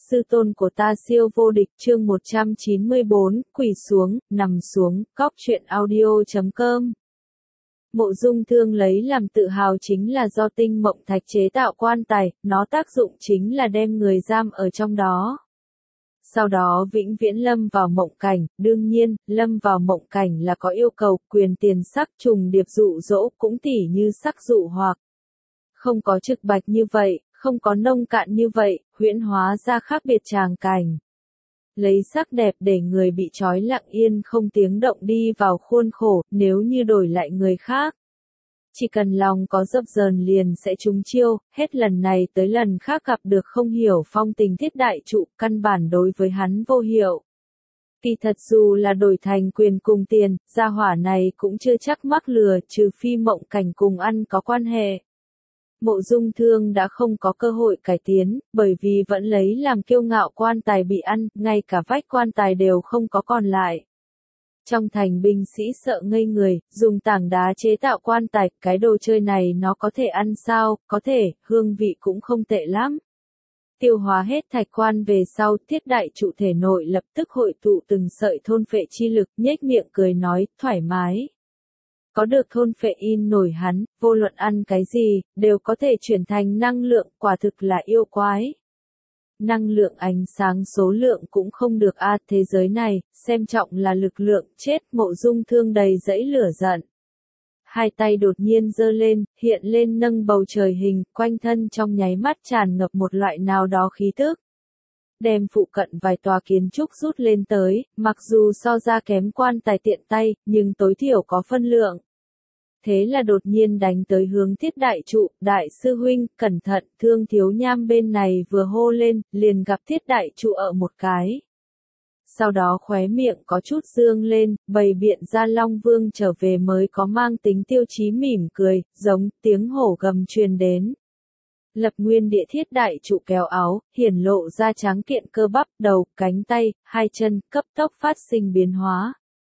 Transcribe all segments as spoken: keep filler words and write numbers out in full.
sư tôn của ta siêu vô địch chương một trăm chín mươi bốn, quỳ xuống, nằm xuống, cóc truyện audio chấm com. Mộ Dung Thương lấy làm tự hào chính là do tinh mộng thạch chế tạo quan tài, nó tác dụng chính là đem người giam ở trong đó. Sau đó vĩnh viễn lâm vào mộng cảnh, đương nhiên, lâm vào mộng cảnh là có yêu cầu, quyền tiền sắc trùng điệp dụ dỗ cũng tỉ như sắc dụ hoặc. Không có trực bạch như vậy, không có nông cạn như vậy, huyễn hóa ra khác biệt tràng cảnh. Lấy sắc đẹp để người bị trói lặng yên không tiếng động đi vào khuôn khổ, nếu như đổi lại người khác. Chỉ cần lòng có dập dờn liền sẽ trúng chiêu, hết lần này tới lần khác gặp được không hiểu phong tình thiết đại trụ, căn bản đối với hắn vô hiệu. Kỳ thật dù là đổi thành quyền cùng tiền, gia hỏa này cũng chưa chắc mắc lừa, trừ phi mộng cảnh cùng ăn có quan hệ. Mộ Dung Thương đã không có cơ hội cải tiến, bởi vì vẫn lấy làm kiêu ngạo quan tài bị ăn, ngay cả vách quan tài đều không có còn lại. Trong thành binh sĩ sợ ngây người, dùng tảng đá chế tạo quan tài, cái đồ chơi này nó có thể ăn sao, có thể, hương vị cũng không tệ lắm. Tiêu hóa hết thạch quan về sau, thiết đại trụ thể nội lập tức hội tụ từng sợi thôn phệ chi lực, nhếch miệng cười nói, thoải mái. Có được thôn phệ in nổi hắn, vô luận ăn cái gì, đều có thể chuyển thành năng lượng, quả thực là yêu quái. Năng lượng ánh sáng số lượng cũng không được a thế giới này, xem trọng là lực lượng, chết Mộ Dung Thương đầy dẫy lửa giận. Hai tay đột nhiên giơ lên, hiện lên nâng bầu trời hình, quanh thân trong nháy mắt tràn ngập một loại nào đó khí tức. Đem phụ cận vài tòa kiến trúc rút lên tới, mặc dù so ra kém quan tài tiện tay, nhưng tối thiểu có phân lượng. Thế là đột nhiên đánh tới hướng thiết đại trụ, đại sư huynh, cẩn thận, Thương Thiếu Nham bên này vừa hô lên, liền gặp thiết đại trụ ở một cái. Sau đó khóe miệng có chút dương lên, bày biện ra Long Vương trở về mới có mang tính tiêu chí mỉm cười, giống tiếng hổ gầm truyền đến. Lập nguyên địa thiết đại trụ kéo áo, hiển lộ ra tráng kiện cơ bắp, đầu, cánh tay, hai chân, cấp tốc phát sinh biến hóa.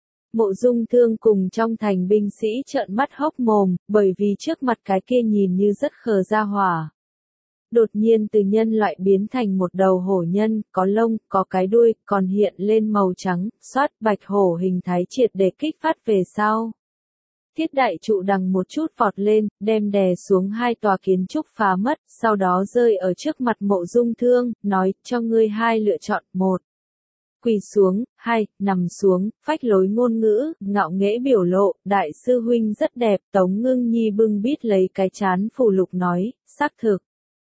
Mộ Dung Thương cùng trong thành binh sĩ trợn mắt hốc mồm, bởi vì trước mặt cái kia nhìn như rất khờ ra hỏa. Đột nhiên từ nhân loại biến thành một đầu hổ nhân, có lông, có cái đuôi, còn hiện lên màu trắng, xoát bạch hổ hình thái triệt để kích phát về sau. Thiết đại trụ đằng một chút vọt lên, đem đè xuống hai tòa kiến trúc phá mất, sau đó rơi ở trước mặt Mộ Dung Thương, nói, cho ngươi hai lựa chọn, một. Quỳ xuống, hai, nằm xuống, phách lối ngôn ngữ, ngạo nghễ biểu lộ, đại sư huynh rất đẹp, Tống Ngưng Nhi bưng bít lấy cái chán phù lục nói, xác thực.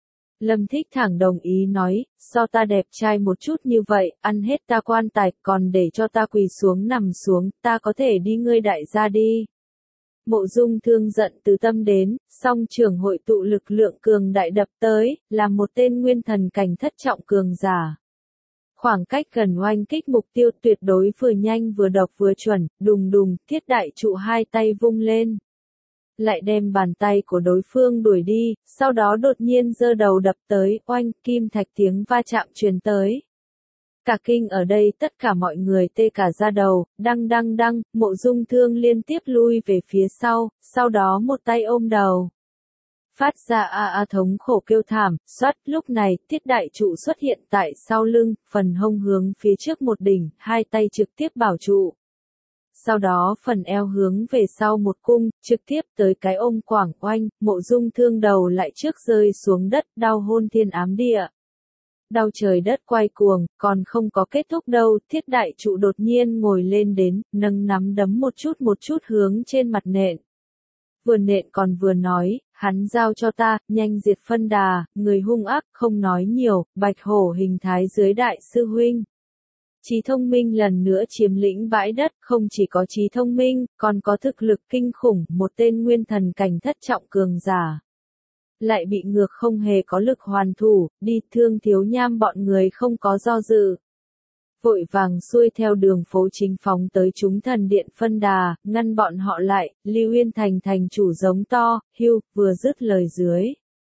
Lâm Thích thẳng đồng ý nói, so ta đẹp trai một chút như vậy, ăn hết ta quan tài, còn để cho ta quỳ xuống nằm xuống, ta có thể đi ngươi đại gia đi. Mộ Dung Thương giận từ tâm đến, song trưởng hội tụ lực lượng cường đại đập tới, là một tên nguyên thần cảnh thất trọng cường giả. Khoảng cách gần oanh kích mục tiêu tuyệt đối vừa nhanh vừa độc vừa chuẩn, đùng đùng, thiết đại trụ hai tay vung lên. Lại đem bàn tay của đối phương đuổi đi, sau đó đột nhiên giơ đầu đập tới, oanh, kim thạch tiếng va chạm truyền tới. Cả kinh ở đây tất cả mọi người tê cả da đầu, đăng đăng đăng, Mộ Dung Thương liên tiếp lui về phía sau, sau đó một tay ôm đầu. Phát ra a a thống khổ kêu thảm, xoát, lúc này, thiết đại trụ xuất hiện tại sau lưng, phần hông hướng phía trước một đỉnh, hai tay trực tiếp bảo trụ. Sau đó phần eo hướng về sau một cung, trực tiếp tới cái ôm quảng oanh, Mộ Dung Thương đầu lại trước rơi xuống đất, đau hôn thiên ám địa. Đau trời đất quay cuồng, còn không có kết thúc đâu, thiết đại trụ đột nhiên ngồi lên đến, nâng nắm đấm một chút một chút hướng trên mặt nện. Vừa nện còn vừa nói, hắn giao cho ta, nhanh diệt phân đà, người hung ác, không nói nhiều, bạch hổ hình thái dưới đại sư huynh. Trí thông minh lần nữa chiếm lĩnh bãi đất, không chỉ có trí thông minh, còn có thực lực kinh khủng, một tên nguyên thần cảnh thất trọng cường giả. Lại bị ngược không hề có lực hoàn thủ, đi Thương Thiếu Nham bọn người không có do dự. Vội vàng xuôi theo đường phố chính phóng tới chúng thần điện phân đà, ngăn bọn họ lại, Lưu Uyên Thành thành chủ giống to, hưu, vừa dứt lời dưới.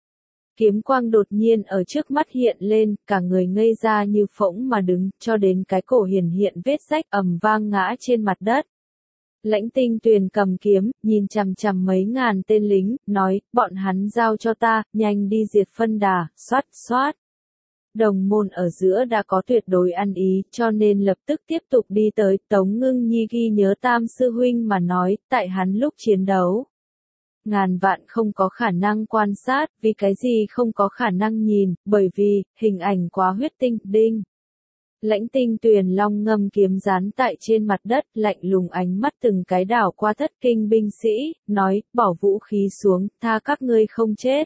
Kiếm quang đột nhiên ở trước mắt hiện lên, cả người ngây ra như phỗng mà đứng, cho đến cái cổ hiển hiện vết rách ầm vang ngã trên mặt đất. Lãnh Tinh Tuyền cầm kiếm, nhìn chằm chằm mấy ngàn tên lính, nói, bọn hắn giao cho ta, nhanh đi diệt phân đà, xoát, xoát. Đồng môn ở giữa đã có tuyệt đối ăn ý, cho nên lập tức tiếp tục đi tới. Tống Ngưng Nhi ghi nhớ Tam sư huynh mà nói, tại hắn lúc chiến đấu, ngàn vạn không có khả năng quan sát, vì cái gì không có khả năng nhìn, bởi vì, hình ảnh quá huyết tinh, đinh. Lãnh Tinh Tuyền long ngâm kiếm dán tại trên mặt đất, lạnh lùng ánh mắt từng cái đảo qua thất kinh binh sĩ, nói, bỏ vũ khí xuống, tha các ngươi không chết.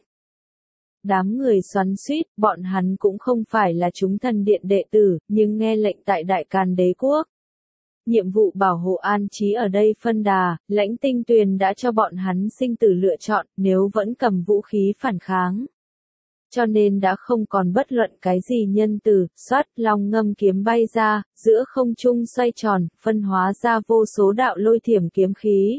Đám người xoắn xuýt, bọn hắn cũng không phải là chúng thần điện đệ tử, nhưng nghe lệnh tại Đại Càn Đế quốc. Nhiệm vụ bảo hộ an trí ở đây phân đà, Lãnh Tinh Tuyền đã cho bọn hắn sinh tử lựa chọn, nếu vẫn cầm vũ khí phản kháng. Cho nên đã không còn bất luận cái gì nhân từ, xoát, long ngâm kiếm bay ra, giữa không trung xoay tròn, phân hóa ra vô số đạo lôi thiểm kiếm khí.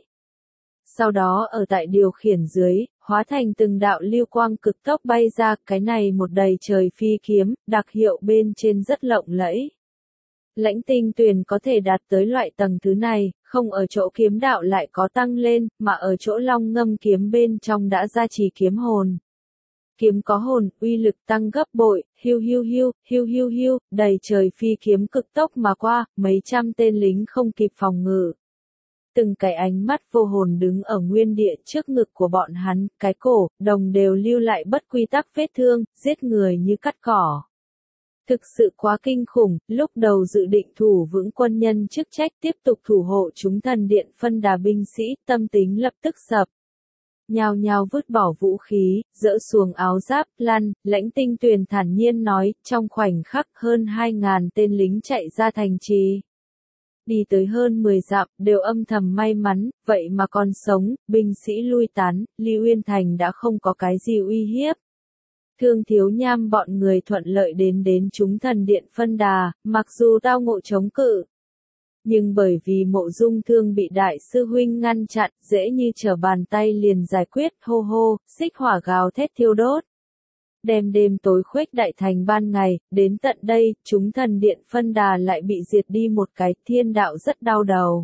Sau đó ở tại điều khiển dưới, hóa thành từng đạo lưu quang cực tốc bay ra, cái này một đầy trời phi kiếm, đặc hiệu bên trên rất lộng lẫy. Lãnh Tinh Tuyền có thể đạt tới loại tầng thứ này, không ở chỗ kiếm đạo lại có tăng lên, mà ở chỗ long ngâm kiếm bên trong đã gia trì kiếm hồn. Kiếm có hồn, uy lực tăng gấp bội, hiu hiu hiu, hiu hiu hiu, đầy trời phi kiếm cực tốc mà qua, mấy trăm tên lính không kịp phòng ngự. Từng cái ánh mắt vô hồn đứng ở nguyên địa trước ngực của bọn hắn, cái cổ, đồng đều lưu lại bất quy tắc vết thương, giết người như cắt cỏ. Thực sự quá kinh khủng, lúc đầu dự định thủ vững quân nhân chức trách tiếp tục thủ hộ chúng thần điện phân đà binh sĩ, tâm tính lập tức sập. Nhao nhao vứt bỏ vũ khí, dỡ xuống áo giáp, lăn, Lãnh Tinh Tuyền thản nhiên nói, trong khoảnh khắc hơn hai ngàn tên lính chạy ra thành trì. Đi tới hơn mười dặm, đều âm thầm may mắn, vậy mà còn sống, binh sĩ lui tán, Ly Uyên Thành đã không có cái gì uy hiếp. Thương Thiếu Nham bọn người thuận lợi đến đến chúng thần điện phân đà, mặc dù tao ngộ chống cự. Nhưng bởi vì Mộ Dung Thương bị đại sư huynh ngăn chặn, dễ như trở bàn tay liền giải quyết, hô hô, xích hỏa gào thét thiêu đốt. Đêm đêm tối khuếch đại thành ban ngày, đến tận đây, chúng thần điện phân đà lại bị diệt đi một cái, thiên đạo rất đau đầu.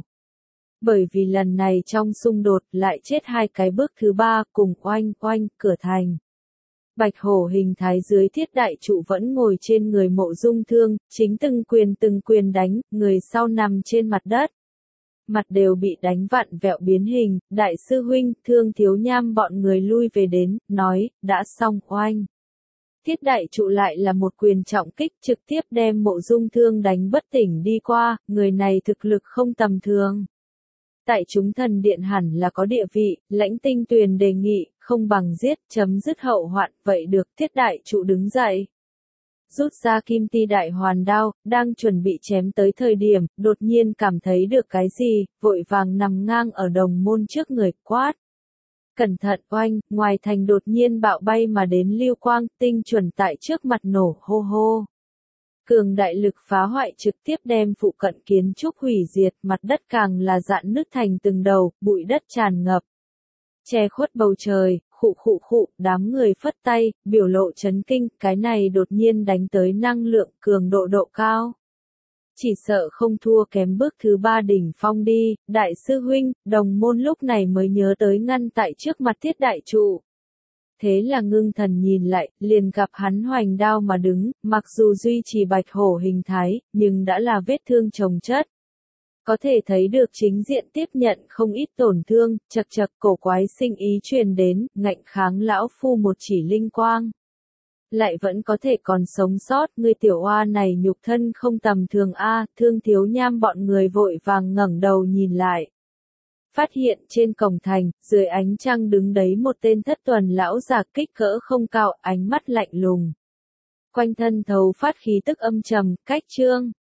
Bởi vì lần này trong xung đột lại chết hai cái bước thứ ba, cùng oanh oanh, cửa thành. Bạch hổ hình thái dưới thiết đại trụ vẫn ngồi trên người Mộ Dung Thương, chính từng quyền từng quyền đánh, người sau nằm trên mặt đất. Mặt đều bị đánh vặn vẹo biến hình, đại sư huynh, Thương Thiếu Nham bọn người lui về đến, nói, đã xong, oanh. Thiết đại trụ lại là một quyền trọng kích trực tiếp đem Mộ Dung Thương đánh bất tỉnh đi qua, người này thực lực không tầm thường. Tại chúng thần điện hẳn là có địa vị, Lãnh Tinh Tuyền đề nghị, không bằng giết, chấm dứt hậu hoạn, vậy được, thiết đại trụ đứng dậy. Rút ra kim ti đại hoàn đao, đang chuẩn bị chém tới thời điểm, đột nhiên cảm thấy được cái gì, vội vàng nằm ngang ở đồng môn trước người, quát. Cẩn thận oanh, ngoài thành đột nhiên bạo bay mà đến lưu quang, tinh chuẩn tại trước mặt nổ, hô hô. Cường đại lực phá hoại trực tiếp đem phụ cận kiến trúc hủy diệt, mặt đất càng là dạn nứt thành từng đầu, bụi đất tràn ngập. Che khuất bầu trời, khụ khụ khụ, đám người phất tay, biểu lộ chấn kinh, cái này đột nhiên đánh tới năng lượng cường độ độ cao. Chỉ sợ không thua kém bước thứ ba đỉnh phong đi, đại sư huynh, đồng môn lúc này mới nhớ tới ngăn tại trước mặt thiết đại trụ. Thế là ngưng thần nhìn lại, liền gặp hắn hoành đao mà đứng, mặc dù duy trì bạch hổ hình thái, nhưng đã là vết thương chồng chất. Có thể thấy được chính diện tiếp nhận không ít tổn thương, chật chật cổ quái sinh ý truyền đến, ngạnh kháng lão phu một chỉ linh quang. Lại vẫn có thể còn sống sót, người tiểu oa này nhục thân không tầm thường a, Thương Thiếu Nham bọn người vội vàng ngẩng đầu nhìn lại. Phát hiện trên cổng thành, dưới ánh trăng đứng đấy một tên thất tuần lão già kích cỡ không cao, ánh mắt lạnh lùng. Quanh thân thấu phát khí tức âm trầm, cách trương.